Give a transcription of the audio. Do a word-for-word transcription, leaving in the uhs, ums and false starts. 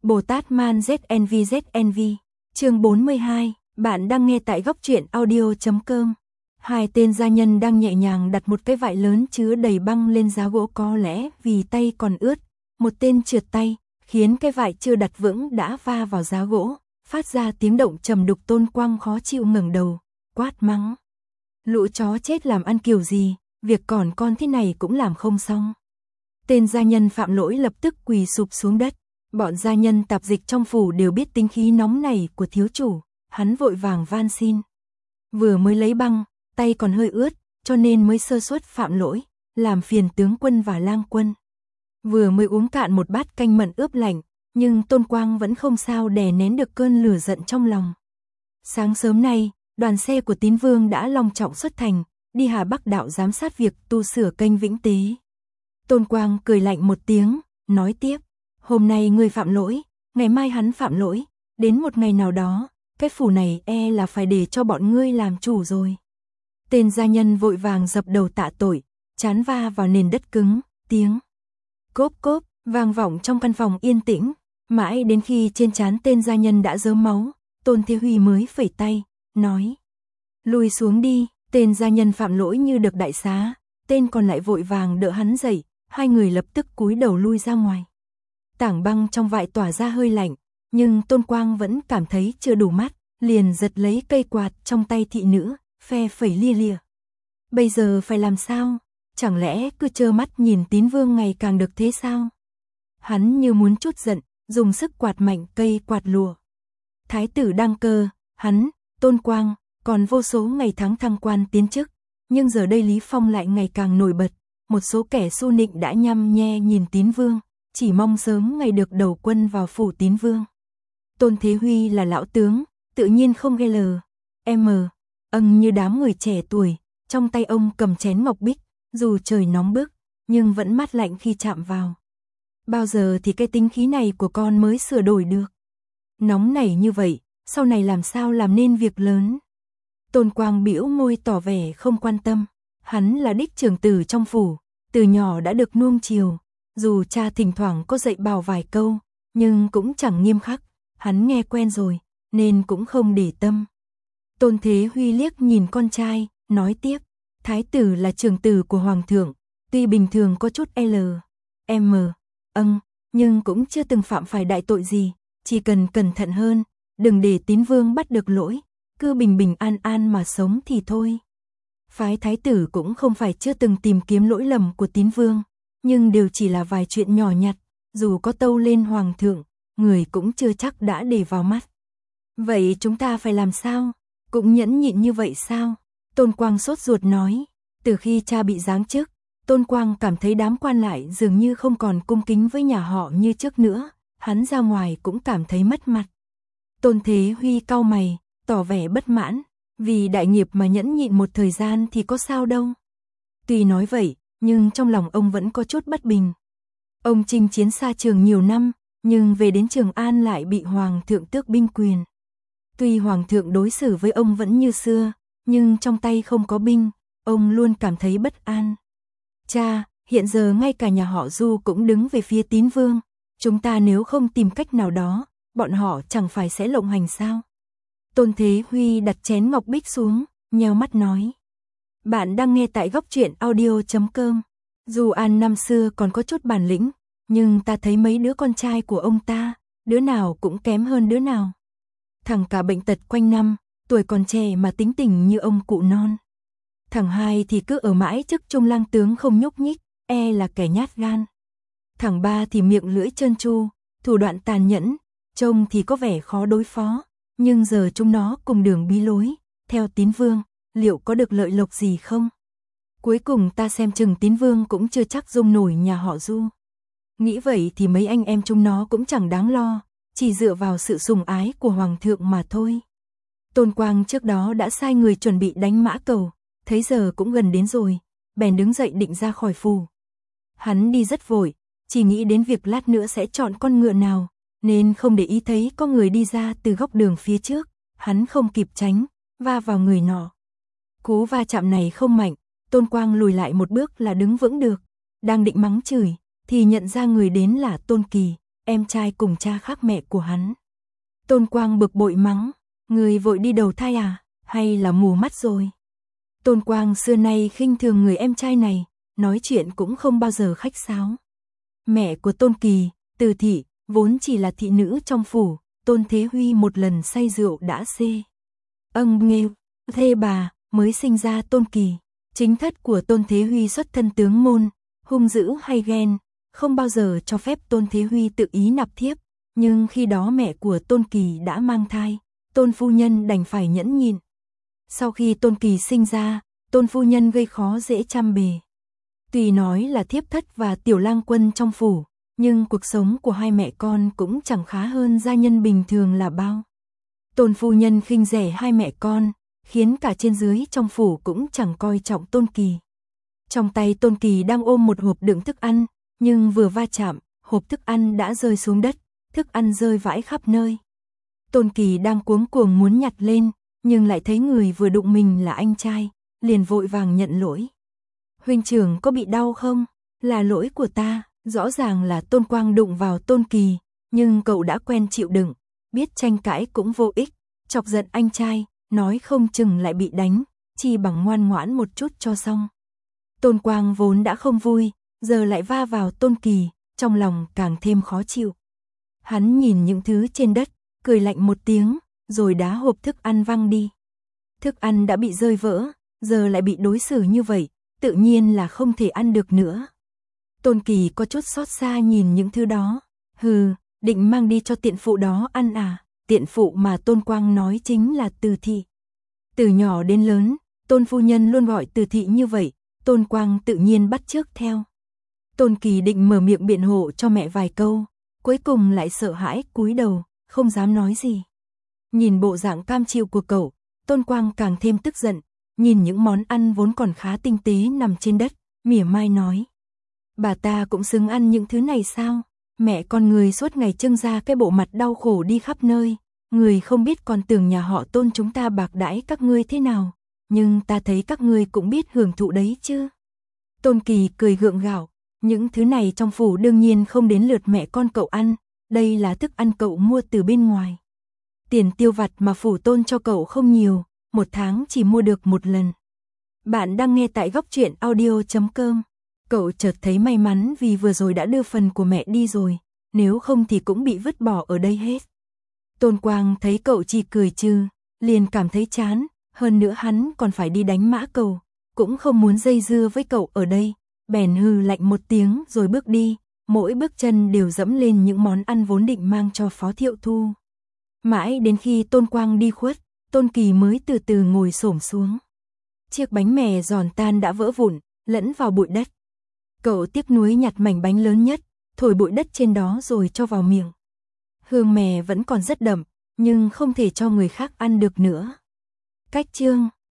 Bồ Tát Man Z N V Z N V, chương bốn mươi hai, bạn đang nghe tại góc truyện audio chấm com. Hai tên gia nhân đang nhẹ nhàng đặt một cái vại lớn chứa đầy băng lên giá gỗ, có lẽ vì tay còn ướt, một tên trượt tay, khiến cái vại chưa đặt vững đã va vào giá gỗ, phát ra tiếng động trầm đục. Tôn Quang khó chịu ngẩng đầu, quát mắng. Lũ chó chết làm ăn kiểu gì, việc còn con thế này cũng làm không xong. Tên gia nhân phạm lỗi lập tức quỳ sụp xuống đất. Bọn gia nhân tạp dịch trong phủ đều biết tính khí nóng này của thiếu chủ, hắn vội vàng van xin. Vừa mới lấy băng, tay còn hơi ướt, cho nên mới sơ suất phạm lỗi, làm phiền tướng quân và lang quân. Vừa mới uống cạn một bát canh mận ướp lạnh, nhưng Tôn Quang vẫn không sao đè nén được cơn lửa giận trong lòng. Sáng sớm nay, đoàn xe của Tín Vương đã long trọng xuất thành, đi Hà Bắc đạo giám sát việc tu sửa kênh Vĩnh Tế. Tôn Quang cười lạnh một tiếng, nói tiếp. Hôm nay ngươi phạm lỗi, ngày mai hắn phạm lỗi, đến một ngày nào đó, cái phủ này e là phải để cho bọn ngươi làm chủ rồi. Tên gia nhân vội vàng dập đầu tạ tội, chán va vào nền đất cứng, tiếng cốp cốp vang vọng trong căn phòng yên tĩnh, mãi đến khi trên trán tên gia nhân đã rớm máu, Tôn Thế Huy mới phẩy tay, nói: "Lùi xuống đi." Tên gia nhân phạm lỗi như được đại xá, tên còn lại vội vàng đỡ hắn dậy, hai người lập tức cúi đầu lui ra ngoài. Tảng băng trong vại tỏa ra hơi lạnh, nhưng Tôn Quang vẫn cảm thấy chưa đủ mắt, liền giật lấy cây quạt trong tay thị nữ, phe phẩy lia lịa. Bây giờ phải làm sao? Chẳng lẽ cứ trơ mắt nhìn Tín Vương ngày càng được thế sao? Hắn như muốn trút giận, dùng sức quạt mạnh cây quạt lùa. Thái tử đăng cơ, hắn, Tôn Quang, còn vô số ngày tháng thăng quan tiến chức, nhưng giờ đây Lý Phong lại ngày càng nổi bật, một số kẻ xu nịnh đã nhăm nhe nhìn Tín Vương, chỉ mong sớm ngày được đầu quân vào phủ Tín Vương. Tôn Thế Huy là lão tướng, tự nhiên không nghe lờ, em âng như đám người trẻ tuổi, trong tay ông cầm chén ngọc bích, dù trời nóng bức, nhưng vẫn mát lạnh khi chạm vào. Bao giờ thì cái tính khí này của con mới sửa đổi được? Nóng nảy như vậy, sau này làm sao làm nên việc lớn? Tôn Quang bĩu môi tỏ vẻ không quan tâm, hắn là đích trưởng tử trong phủ, từ nhỏ đã được nuông chiều. Dù cha thỉnh thoảng có dạy bảo vài câu, nhưng cũng chẳng nghiêm khắc, hắn nghe quen rồi, nên cũng không để tâm. Tôn Thế Huy liếc nhìn con trai, nói tiếp, thái tử là trưởng tử của hoàng thượng, tuy bình thường có chút L, M, âng, nhưng cũng chưa từng phạm phải đại tội gì, chỉ cần cẩn thận hơn, đừng để Tín Vương bắt được lỗi, cứ bình bình an an mà sống thì thôi. Phái thái tử cũng không phải chưa từng tìm kiếm lỗi lầm của Tín Vương, nhưng đều chỉ là vài chuyện nhỏ nhặt, dù có tâu lên hoàng thượng, người cũng chưa chắc đã để vào mắt. Vậy chúng ta phải làm sao? Cũng nhẫn nhịn như vậy sao? Tôn Quang sốt ruột nói. Từ khi cha bị giáng chức, Tôn Quang cảm thấy đám quan lại dường như không còn cung kính với nhà họ như trước nữa, hắn ra ngoài cũng cảm thấy mất mặt. Tôn Thế Huy cau mày, tỏ vẻ bất mãn, vì đại nghiệp mà nhẫn nhịn một thời gian thì có sao đâu. Tuy nói vậy, nhưng trong lòng ông vẫn có chút bất bình. Ông chinh chiến xa trường nhiều năm, nhưng về đến Trường An lại bị hoàng thượng tước binh quyền. Tuy hoàng thượng đối xử với ông vẫn như xưa, nhưng trong tay không có binh, ông luôn cảm thấy bất an. Cha, hiện giờ ngay cả nhà họ Du cũng đứng về phía Tín Vương, chúng ta nếu không tìm cách nào đó, bọn họ chẳng phải sẽ lộng hành sao? Tôn Thế Huy đặt chén ngọc bích xuống, nheo mắt nói. Bạn đang nghe tại góc truyện audio chấm com. Dù An năm xưa còn có chút bản lĩnh, nhưng ta thấy mấy đứa con trai của ông ta, đứa nào cũng kém hơn đứa nào. Thằng cả bệnh tật quanh năm, tuổi còn trẻ mà tính tình như ông cụ non. Thằng hai thì cứ ở mãi chức trung lang tướng không nhúc nhích, e là kẻ nhát gan. Thằng ba thì miệng lưỡi trơn tru, thủ đoạn tàn nhẫn, trông thì có vẻ khó đối phó, nhưng giờ chúng nó cùng đường bí lối, theo Tín Vương, liệu có được lợi lộc gì không? Cuối cùng ta xem chừng Tín Vương cũng chưa chắc dung nổi nhà họ Du. Nghĩ vậy thì mấy anh em chúng nó cũng chẳng đáng lo, chỉ dựa vào sự sủng ái của hoàng thượng mà thôi. Tôn Quang trước đó đã sai người chuẩn bị đánh mã cầu, thấy giờ cũng gần đến rồi, bèn đứng dậy định ra khỏi phủ. Hắn đi rất vội, chỉ nghĩ đến việc lát nữa sẽ chọn con ngựa nào, nên không để ý thấy có người đi ra từ góc đường phía trước, hắn không kịp tránh, va vào người nọ. Cú va chạm này không mạnh, Tôn Quang lùi lại một bước là đứng vững được, đang định mắng chửi, thì nhận ra người đến là Tôn Kỳ, em trai cùng cha khác mẹ của hắn. Tôn Quang bực bội mắng, người vội đi đầu thai à, hay là mù mắt rồi? Tôn Quang xưa nay khinh thường người em trai này, nói chuyện cũng không bao giờ khách sáo. Mẹ của Tôn Kỳ, Từ thị, vốn chỉ là thị nữ trong phủ, Tôn Thế Huy một lần say rượu đã xê. Âng nghêu, thê bà, mới sinh ra Tôn Kỳ. Chính thất của Tôn Thế Huy xuất thân tướng môn, hung dữ hay ghen, không bao giờ cho phép Tôn Thế Huy tự ý nạp thiếp, nhưng khi đó mẹ của Tôn Kỳ đã mang thai, Tôn phu nhân đành phải nhẫn nhịn. Sau khi Tôn Kỳ sinh ra, Tôn phu nhân gây khó dễ trăm bề. Tuy nói là thiếp thất và tiểu lang quân trong phủ, nhưng cuộc sống của hai mẹ con cũng chẳng khá hơn gia nhân bình thường là bao. Tôn phu nhân khinh rẻ hai mẹ con, khiến cả trên dưới trong phủ cũng chẳng coi trọng Tôn Kỳ. Trong tay Tôn Kỳ đang ôm một hộp đựng thức ăn, nhưng vừa va chạm, hộp thức ăn đã rơi xuống đất, thức ăn rơi vãi khắp nơi. Tôn Kỳ đang cuống cuồng muốn nhặt lên, nhưng lại thấy người vừa đụng mình là anh trai, liền vội vàng nhận lỗi. Huynh trưởng có bị đau không? Là lỗi của ta, rõ ràng là Tôn Quang đụng vào Tôn Kỳ, nhưng cậu đã quen chịu đựng, biết tranh cãi cũng vô ích, chọc giận anh trai, nói không chừng lại bị đánh, chỉ bằng ngoan ngoãn một chút cho xong. Tôn Quang vốn đã không vui, giờ lại va vào Tôn Kỳ, trong lòng càng thêm khó chịu. Hắn nhìn những thứ trên đất, cười lạnh một tiếng, rồi đá hộp thức ăn văng đi. Thức ăn đã bị rơi vỡ, giờ lại bị đối xử như vậy, tự nhiên là không thể ăn được nữa. Tôn Kỳ có chút xót xa nhìn những thứ đó, hừ, định mang đi cho tiện phụ đó ăn à, tiện phụ mà Tôn Quang nói chính là Từ thị. Từ nhỏ đến lớn, Tôn phu nhân luôn gọi Từ thị như vậy, Tôn Quang tự nhiên bắt chước theo. Tôn Kỳ định mở miệng biện hộ cho mẹ vài câu, cuối cùng lại sợ hãi cúi đầu, không dám nói gì. Nhìn bộ dạng cam chịu của cậu, Tôn Quang càng thêm tức giận, nhìn những món ăn vốn còn khá tinh tế nằm trên đất, mỉa mai nói. Bà ta cũng xứng ăn những thứ này sao? Mẹ con người suốt ngày trưng ra cái bộ mặt đau khổ đi khắp nơi, người không biết còn tưởng nhà họ Tôn chúng ta bạc đãi các ngươi thế nào, nhưng ta thấy các ngươi cũng biết hưởng thụ đấy chứ. Tôn Kỳ cười gượng gạo, những thứ này trong phủ đương nhiên không đến lượt mẹ con cậu ăn, đây là thức ăn cậu mua từ bên ngoài. Tiền tiêu vặt mà phủ Tôn cho cậu không nhiều, một tháng chỉ mua được một lần. Bạn đang nghe tại góc truyện audio chấm com. Cậu chợt thấy may mắn vì vừa rồi đã đưa phần của mẹ đi rồi, nếu không thì cũng bị vứt bỏ ở đây hết. Tôn Quang thấy cậu chỉ cười trừ, liền cảm thấy chán, hơn nữa hắn còn phải đi đánh mã cầu, cũng không muốn dây dưa với cậu ở đây, bèn hừ lạnh một tiếng rồi bước đi, mỗi bước chân đều dẫm lên những món ăn vốn định mang cho Phó Thiệu Thu. Mãi đến khi Tôn Quang đi khuất, Tôn Kỳ mới từ từ ngồi xổm xuống. Chiếc bánh mè giòn tan đã vỡ vụn, lẫn vào bụi đất. Cậu tiếc nuối nhặt mảnh bánh lớn nhất, thổi bụi đất trên đó rồi cho vào miệng. Hương mè vẫn còn rất đậm, nhưng không thể cho người khác ăn được nữa. Cách chương